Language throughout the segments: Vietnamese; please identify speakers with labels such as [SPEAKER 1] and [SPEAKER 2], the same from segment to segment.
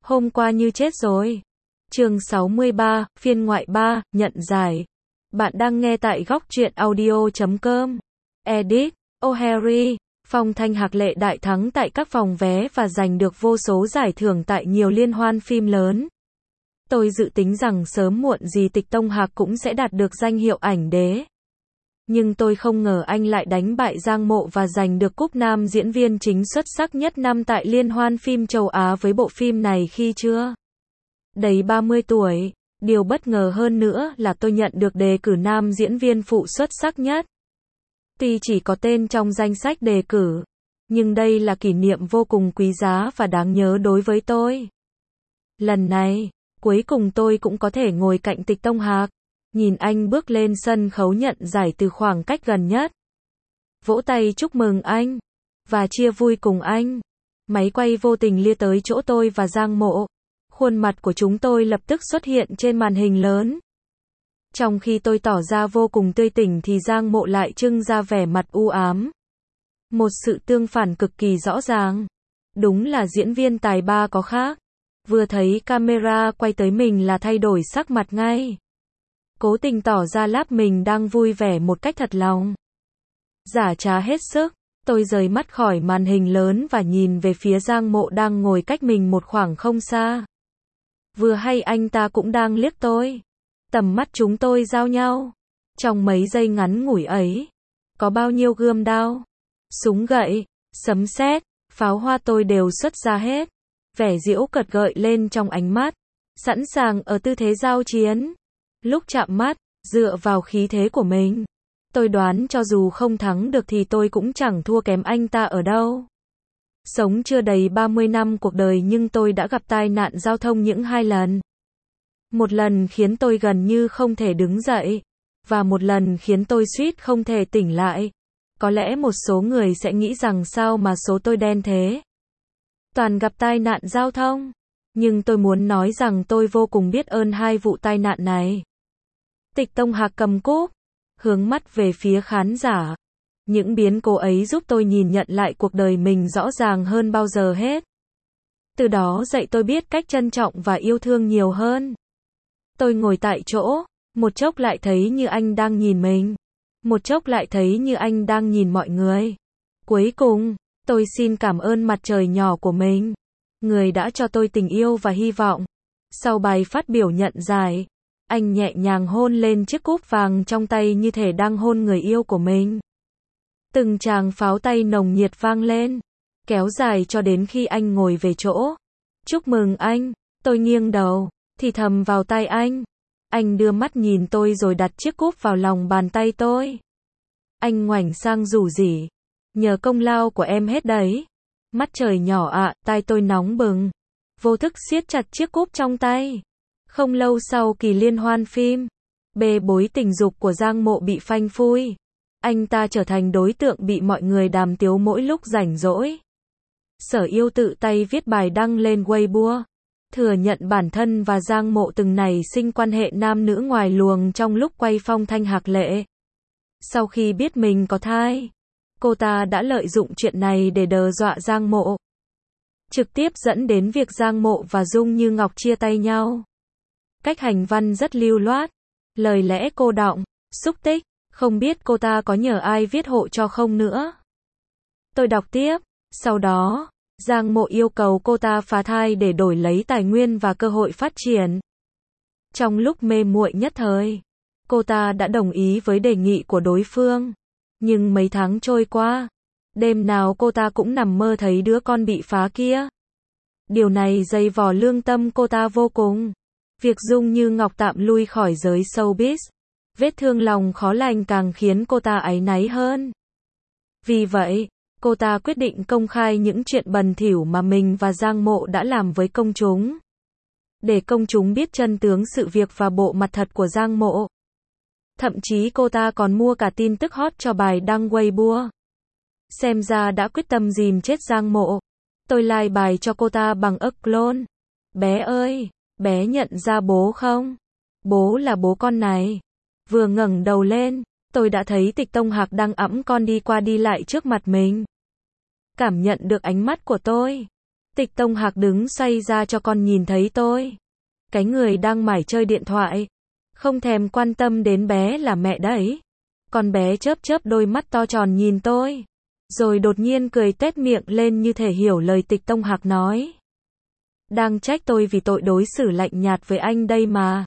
[SPEAKER 1] Hôm qua như chết rồi. Chương 63, phiên ngoại 3, nhận giải. Bạn đang nghe tại góc truyện audio.com. Edit, O'Harry, Phong Thanh Hạc Lệ đại thắng tại các phòng vé và giành được vô số giải thưởng tại nhiều liên hoan phim lớn. Tôi dự tính rằng sớm muộn gì Tịch Tông Hạc cũng sẽ đạt được danh hiệu ảnh đế. Nhưng tôi không ngờ anh lại đánh bại Giang Mộ và giành được cúp nam diễn viên chính xuất sắc nhất năm tại Liên hoan phim châu Á với bộ phim này khi chưa đầy 30 tuổi. Điều bất ngờ hơn nữa là tôi nhận được đề cử nam diễn viên phụ xuất sắc nhất. Tuy chỉ có tên trong danh sách đề cử, nhưng đây là kỷ niệm vô cùng quý giá và đáng nhớ đối với tôi. Lần này, cuối cùng tôi cũng có thể ngồi cạnh Tịch Tông Hạc, nhìn anh bước lên sân khấu nhận giải từ khoảng cách gần nhất. Vỗ tay chúc mừng anh, và chia vui cùng anh. Máy quay vô tình lia tới chỗ tôi và Giang Mộ. Khuôn mặt của chúng tôi lập tức xuất hiện trên màn hình lớn. Trong khi tôi tỏ ra vô cùng tươi tỉnh thì Giang Mộ lại trưng ra vẻ mặt u ám. Một sự tương phản cực kỳ rõ ràng. Đúng là diễn viên tài ba có khác. Vừa thấy camera quay tới mình là thay đổi sắc mặt ngay. Cố tình tỏ ra láp mình đang vui vẻ một cách thật lòng. Giả trá hết sức, tôi rời mắt khỏi màn hình lớn và nhìn về phía Giang Mộ đang ngồi cách mình một khoảng không xa. Vừa hay anh ta cũng đang liếc tôi. Tầm mắt chúng tôi giao nhau. Trong mấy giây ngắn ngủi ấy, có bao nhiêu gươm đao, súng gậy, sấm sét, pháo hoa tôi đều xuất ra hết. Vẻ giễu cợt gợi lên trong ánh mắt, sẵn sàng ở tư thế giao chiến. Lúc chạm mắt, dựa vào khí thế của mình, tôi đoán cho dù không thắng được thì tôi cũng chẳng thua kém anh ta ở đâu. Sống chưa đầy 30 năm cuộc đời nhưng tôi đã gặp tai nạn giao thông những 2 lần. Một lần khiến tôi gần như không thể đứng dậy, và một lần khiến tôi suýt không thể tỉnh lại. Có lẽ một số người sẽ nghĩ rằng sao mà số tôi đen thế. Toàn gặp tai nạn giao thông. Nhưng tôi muốn nói rằng tôi vô cùng biết ơn 2 vụ tai nạn này. Tịch Tông Hạc cầm cúp, hướng mắt về phía khán giả. Những biến cố ấy giúp tôi nhìn nhận lại cuộc đời mình rõ ràng hơn bao giờ hết. Từ đó dạy tôi biết cách trân trọng và yêu thương nhiều hơn. Tôi ngồi tại chỗ, một chốc lại thấy như anh đang nhìn mình. Một chốc lại thấy như anh đang nhìn mọi người. Cuối cùng, tôi xin cảm ơn mặt trời nhỏ của mình. Người đã cho tôi tình yêu và hy vọng. Sau bài phát biểu nhận giải, anh nhẹ nhàng hôn lên chiếc cúp vàng trong tay như thể đang hôn người yêu của mình. Từng tràng pháo tay nồng nhiệt vang lên, kéo dài cho đến khi anh ngồi về chỗ. Chúc mừng anh, tôi nghiêng đầu, thì thầm vào tai anh. Anh đưa mắt nhìn tôi rồi đặt chiếc cúp vào lòng bàn tay tôi. Anh ngoảnh sang rủ rỉ. Nhờ công lao của em hết đấy. Mắt trời nhỏ ạ, tai tôi nóng bừng. Vô thức siết chặt chiếc cúp trong tay. Không lâu sau kỳ liên hoan phim, bê bối tình dục của Giang Mộ bị phanh phui. Anh ta trở thành đối tượng bị mọi người đàm tiếu mỗi lúc rảnh rỗi. Sở Yêu tự tay viết bài đăng lên Weibo, thừa nhận bản thân và Giang Mộ từng nảy sinh quan hệ nam nữ ngoài luồng trong lúc quay Phong Thanh Hạc Lệ. Sau khi biết mình có thai, cô ta đã lợi dụng chuyện này để đe dọa Giang Mộ, trực tiếp dẫn đến việc Giang Mộ và Dung Như Ngọc chia tay nhau. Cách hành văn rất lưu loát, lời lẽ cô đọng, xúc tích, không biết cô ta có nhờ ai viết hộ cho không nữa. Tôi đọc tiếp, sau đó, Giang Mộ yêu cầu cô ta phá thai để đổi lấy tài nguyên và cơ hội phát triển. Trong lúc mê muội nhất thời, cô ta đã đồng ý với đề nghị của đối phương. Nhưng mấy tháng trôi qua, đêm nào cô ta cũng nằm mơ thấy đứa con bị phá kia. Điều này dày vò lương tâm cô ta vô cùng. Việc Dung Như Ngọc tạm lui khỏi giới showbiz, vết thương lòng khó lành càng khiến cô ta áy náy hơn. Vì vậy, cô ta quyết định công khai những chuyện bẩn thỉu mà mình và Giang Mộ đã làm với công chúng. Để công chúng biết chân tướng sự việc và bộ mặt thật của Giang Mộ. Thậm chí cô ta còn mua cả tin tức hot cho bài đăng Weibo. Xem ra đã quyết tâm dìm chết Giang Mộ. Tôi like bài cho cô ta bằng clone. Bé ơi, bé nhận ra bố không? Bố là bố con này. Vừa ngẩng đầu lên, tôi đã thấy Tịch Tông Hạc đang ẵm con đi qua đi lại trước mặt mình. Cảm nhận được ánh mắt của tôi, Tịch Tông Hạc đứng xoay ra cho con nhìn thấy tôi. Cái người đang mải chơi điện thoại. Không thèm quan tâm đến bé là mẹ đấy. Con bé chớp chớp đôi mắt to tròn nhìn tôi. Rồi đột nhiên cười tuét miệng lên như thể hiểu lời Tịch Tông Hạc nói. Đang trách tôi vì tội đối xử lạnh nhạt với anh đây mà.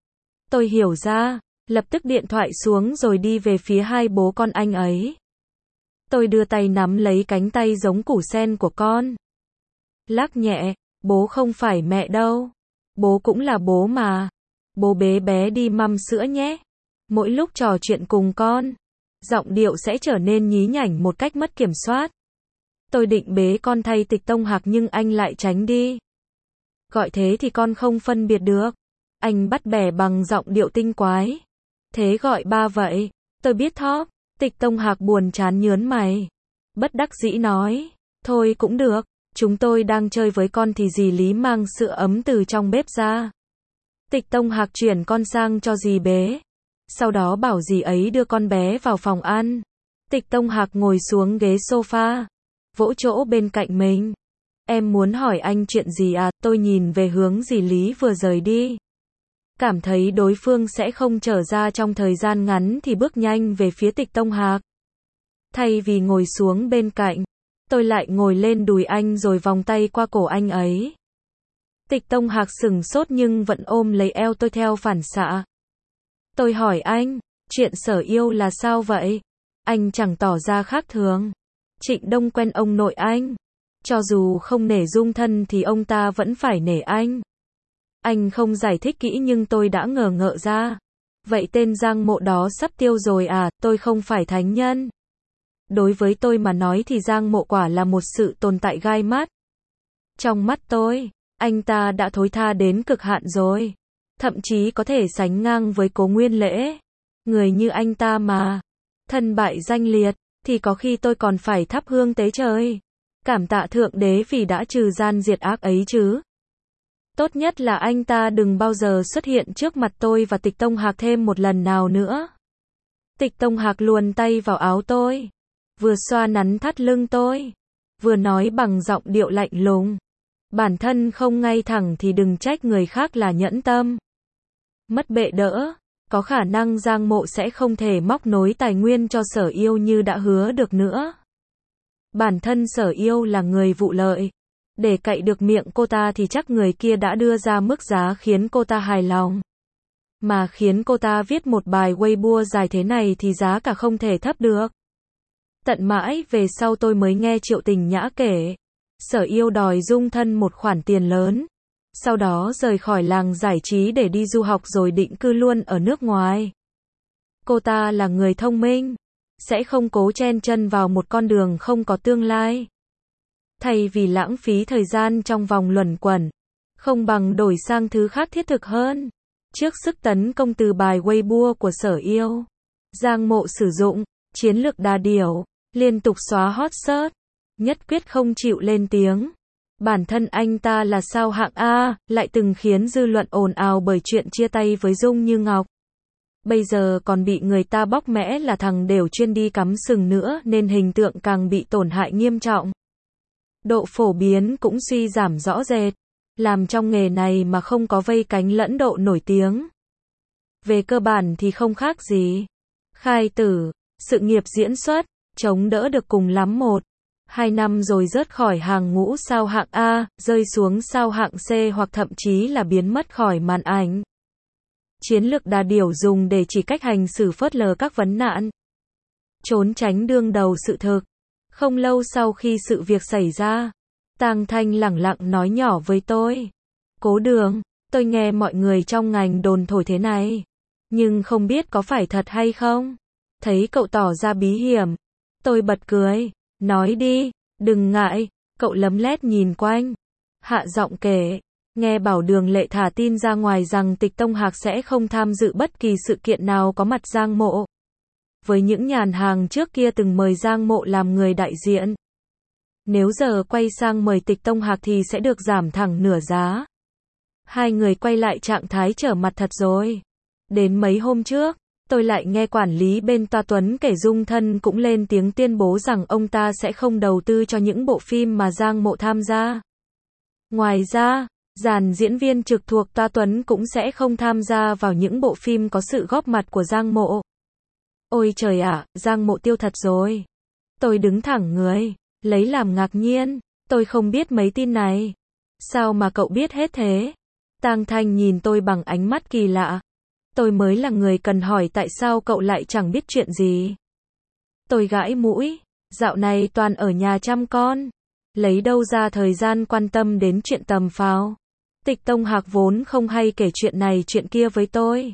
[SPEAKER 1] Tôi hiểu ra, lập tức điện thoại xuống rồi đi về phía hai bố con anh ấy. Tôi đưa tay nắm lấy cánh tay giống củ sen của con. Lắc nhẹ, bố không phải mẹ đâu. Bố cũng là bố mà. Bố bế bé đi măm sữa nhé. Mỗi lúc trò chuyện cùng con, giọng điệu sẽ trở nên nhí nhảnh một cách mất kiểm soát. Tôi định bế con thay Tịch Tông Hạc nhưng anh lại tránh đi. Gọi thế thì con không phân biệt được. Anh bắt bẻ bằng giọng điệu tinh quái. Thế gọi ba vậy. Tôi biết thóp. Tịch Tông Hạc buồn chán nhớn mày. Bất đắc dĩ nói. Thôi cũng được. Chúng tôi đang chơi với con thì dì Lý mang sữa ấm từ trong bếp ra. Tịch Tông Hạc chuyển con sang cho dì bế. Sau đó bảo dì ấy đưa con bé vào phòng ăn. Tịch Tông Hạc ngồi xuống ghế sofa. Vỗ chỗ bên cạnh mình. Em muốn hỏi anh chuyện gì à? Tôi nhìn về hướng dì Lý vừa rời đi. Cảm thấy đối phương sẽ không trở ra trong thời gian ngắn thì bước nhanh về phía Tịch Tông Hạc. Thay vì ngồi xuống bên cạnh, tôi lại ngồi lên đùi anh rồi vòng tay qua cổ anh ấy. Tịch Tông Hạc sửng sốt nhưng vẫn ôm lấy eo tôi theo phản xạ. Tôi hỏi anh, chuyện Sở Yêu là sao vậy? Anh chẳng tỏ ra khác thường. Trịnh Đông quen ông nội anh. Cho dù không nể Dung Thân thì ông ta vẫn phải nể anh. Anh không giải thích kỹ nhưng tôi đã ngờ ngợ ra. Vậy tên Giang Mộ đó sắp tiêu rồi à? Tôi không phải thánh nhân. Đối với tôi mà nói thì Giang Mộ quả là một sự tồn tại gai mắt. Trong mắt tôi, anh ta đã thối tha đến cực hạn rồi. Thậm chí có thể sánh ngang với Cố Nguyên Lễ. Người như anh ta mà thân bại danh liệt, thì có khi tôi còn phải thắp hương tế trời. Cảm tạ Thượng Đế vì đã trừ gian diệt ác ấy chứ. Tốt nhất là anh ta đừng bao giờ xuất hiện trước mặt tôi và Tịch Tông Hạc thêm một lần nào nữa. Tịch Tông Hạc luồn tay vào áo tôi. Vừa xoa nắn thắt lưng tôi. Vừa nói bằng giọng điệu lạnh lùng. Bản thân không ngay thẳng thì đừng trách người khác là nhẫn tâm. Mất bệ đỡ. Có khả năng Giang Mộ sẽ không thể móc nối tài nguyên cho Sở Yêu như đã hứa được nữa. Bản thân Sở Yêu là người vụ lợi. Để cậy được miệng cô ta thì chắc người kia đã đưa ra mức giá khiến cô ta hài lòng. Mà khiến cô ta viết một bài Weibo dài thế này thì giá cả không thể thấp được. Tận mãi về sau tôi mới nghe Triệu Tình Nhã kể. Sở Yêu đòi Dung Thân một khoản tiền lớn. Sau đó rời khỏi làng giải trí để đi du học rồi định cư luôn ở nước ngoài. Cô ta là người thông minh. Sẽ không cố chen chân vào một con đường không có tương lai. Thay vì lãng phí thời gian trong vòng luẩn quẩn, không bằng đổi sang thứ khác thiết thực hơn. Trước sức tấn công từ bài Weibo của Sở Yêu, Giang Mộ sử dụng chiến lược đà điểu, liên tục xóa hot search, nhất quyết không chịu lên tiếng. Bản thân anh ta là sao hạng A, lại từng khiến dư luận ồn ào bởi chuyện chia tay với Dung Như Ngọc. Bây giờ còn bị người ta bóc mẽ là thằng đều chuyên đi cắm sừng nữa nên hình tượng càng bị tổn hại nghiêm trọng. Độ phổ biến cũng suy giảm rõ rệt. Làm trong nghề này mà không có vây cánh lẫn độ nổi tiếng. Về cơ bản thì không khác gì. Khai tử, sự nghiệp diễn xuất, chống đỡ được cùng lắm 1-2 năm rồi rớt khỏi hàng ngũ sao hạng A, rơi xuống sao hạng C hoặc thậm chí là biến mất khỏi màn ảnh. Chiến lược đà điểu dùng để chỉ cách hành xử phớt lờ các vấn nạn. Trốn tránh đương đầu sự thực. Không lâu sau khi sự việc xảy ra, Tang Thanh lẳng lặng nói nhỏ với tôi. Cố Đường, tôi nghe mọi người trong ngành đồn thổi thế này. Nhưng không biết có phải thật hay không. Thấy cậu tỏ ra bí hiểm. Tôi bật cười. Nói đi, đừng ngại. Cậu lấm lét nhìn quanh. Hạ giọng kể. Nghe bảo Đường Lệ thả tin ra ngoài rằng Tịch Tông Hạc sẽ không tham dự bất kỳ sự kiện nào có mặt Giang Mộ. Với những nhàn hàng trước kia từng mời Giang Mộ làm người đại diện. Nếu giờ quay sang mời Tịch Tông Hạc thì sẽ được giảm thẳng nửa giá. Hai người quay lại trạng thái trở mặt thật rồi. Đến mấy hôm trước, tôi lại nghe quản lý bên Toa Tuấn kể Dung Thân cũng lên tiếng tuyên bố rằng ông ta sẽ không đầu tư cho những bộ phim mà Giang Mộ tham gia. Ngoài ra, dàn diễn viên trực thuộc Toa Tuấn cũng sẽ không tham gia vào những bộ phim có sự góp mặt của Giang Mộ. Ôi trời ạ, Giang Mộ tiêu thật rồi. Tôi đứng thẳng người, lấy làm ngạc nhiên. Tôi không biết mấy tin này. Sao mà cậu biết hết thế? Tang Thanh nhìn tôi bằng ánh mắt kỳ lạ. Tôi mới là người cần hỏi tại sao cậu lại chẳng biết chuyện gì. Tôi gãi mũi. Dạo này toàn ở nhà chăm con. Lấy đâu ra thời gian quan tâm đến chuyện tầm phào. Tịch Tông Hạc vốn không hay kể chuyện này chuyện kia với tôi.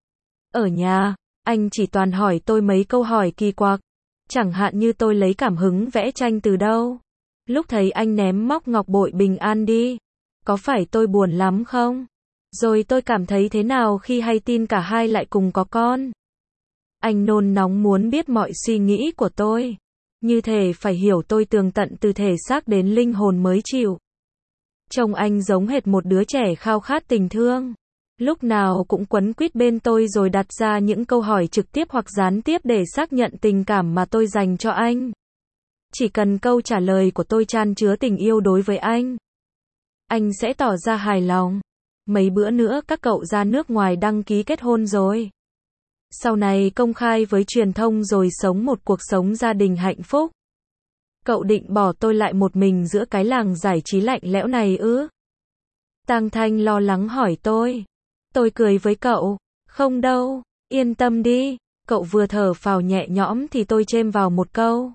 [SPEAKER 1] Ở nhà, anh chỉ toàn hỏi tôi mấy câu hỏi kỳ quặc. Chẳng hạn như tôi lấy cảm hứng vẽ tranh từ đâu. Lúc thấy anh ném móc ngọc bội bình an đi. Có phải tôi buồn lắm không? Rồi tôi cảm thấy thế nào khi hay tin cả hai lại cùng có con? Anh nôn nóng muốn biết mọi suy nghĩ của tôi. Như thể phải hiểu tôi tường tận từ thể xác đến linh hồn mới chịu. Trông anh giống hệt một đứa trẻ khao khát tình thương. Lúc nào cũng quấn quýt bên tôi rồi đặt ra những câu hỏi trực tiếp hoặc gián tiếp để xác nhận tình cảm mà tôi dành cho anh. Chỉ cần câu trả lời của tôi chan chứa tình yêu đối với anh sẽ tỏ ra hài lòng. Mấy bữa nữa các cậu ra nước ngoài đăng ký kết hôn rồi. Sau này công khai với truyền thông rồi sống một cuộc sống gia đình hạnh phúc. Cậu định bỏ tôi lại một mình giữa cái làng giải trí lạnh lẽo này ư? Tang Thanh lo lắng hỏi tôi. Tôi cười với cậu. Không đâu, yên tâm đi. Cậu vừa thở phào nhẹ nhõm thì tôi chêm vào một câu.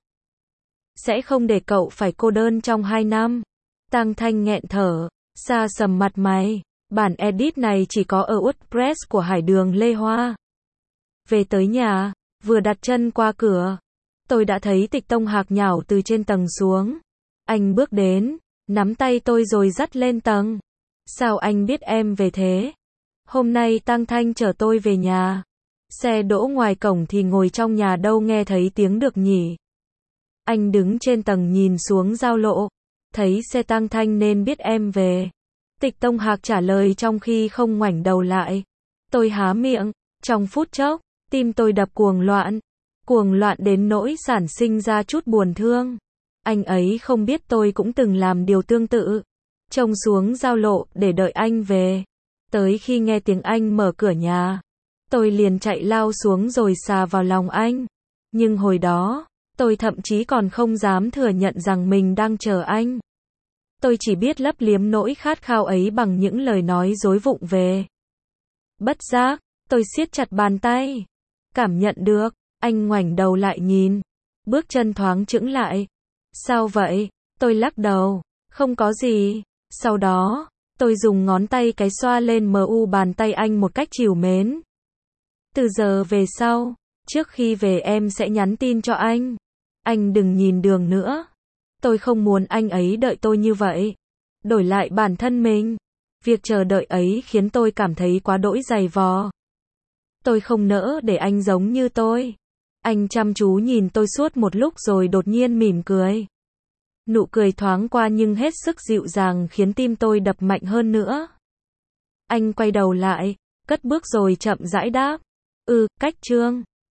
[SPEAKER 1] Sẽ không để cậu phải cô đơn trong 2 năm. Tang Thanh nghẹn thở, xa sầm mặt mày. Bản edit này chỉ có ở WordPress của Hải Đường Lê Hoa. Về tới nhà, vừa đặt chân qua cửa, tôi đã thấy Tịch Tông Hạc nhào từ trên tầng xuống. Anh bước đến, nắm tay tôi rồi dắt lên tầng. Sao anh biết em về thế? Hôm nay Tang Thanh chở tôi về nhà. Xe đỗ ngoài cổng thì ngồi trong nhà đâu nghe thấy tiếng được nhỉ? Anh đứng trên tầng nhìn xuống giao lộ. Thấy xe Tang Thanh nên biết em về. Tịch Tông Hạc trả lời trong khi không ngoảnh đầu lại. Tôi há miệng. Trong phút chốc, tim tôi đập cuồng loạn. Cuồng loạn đến nỗi sản sinh ra chút buồn thương. Anh ấy không biết tôi cũng từng làm điều tương tự. Trông xuống giao lộ để đợi anh về. Tới khi nghe tiếng anh mở cửa nhà, tôi liền chạy lao xuống rồi xà vào lòng anh. Nhưng hồi đó, tôi thậm chí còn không dám thừa nhận rằng mình đang chờ anh. Tôi chỉ biết lấp liếm nỗi khát khao ấy bằng những lời nói dối vụng về. Bất giác, tôi siết chặt bàn tay. Cảm nhận được, anh ngoảnh đầu lại nhìn. Bước chân thoáng chững lại. Sao vậy? Tôi lắc đầu. Không có gì. Sau đó, tôi dùng ngón tay cái xoa lên mu bàn tay anh một cách trìu mến. Từ giờ về sau, trước khi về em sẽ nhắn tin cho anh. Anh đừng nhìn đường nữa. Tôi không muốn anh ấy đợi tôi như vậy. Đổi lại bản thân mình. Việc chờ đợi ấy khiến tôi cảm thấy quá đỗi dày vò. Tôi không nỡ để anh giống như tôi. Anh chăm chú nhìn tôi suốt một lúc rồi đột nhiên mỉm cười. Nụ cười thoáng qua nhưng hết sức dịu dàng khiến tim tôi đập mạnh hơn nữa. Anh quay đầu lại, cất bước rồi chậm rãi đáp. Cách Trương.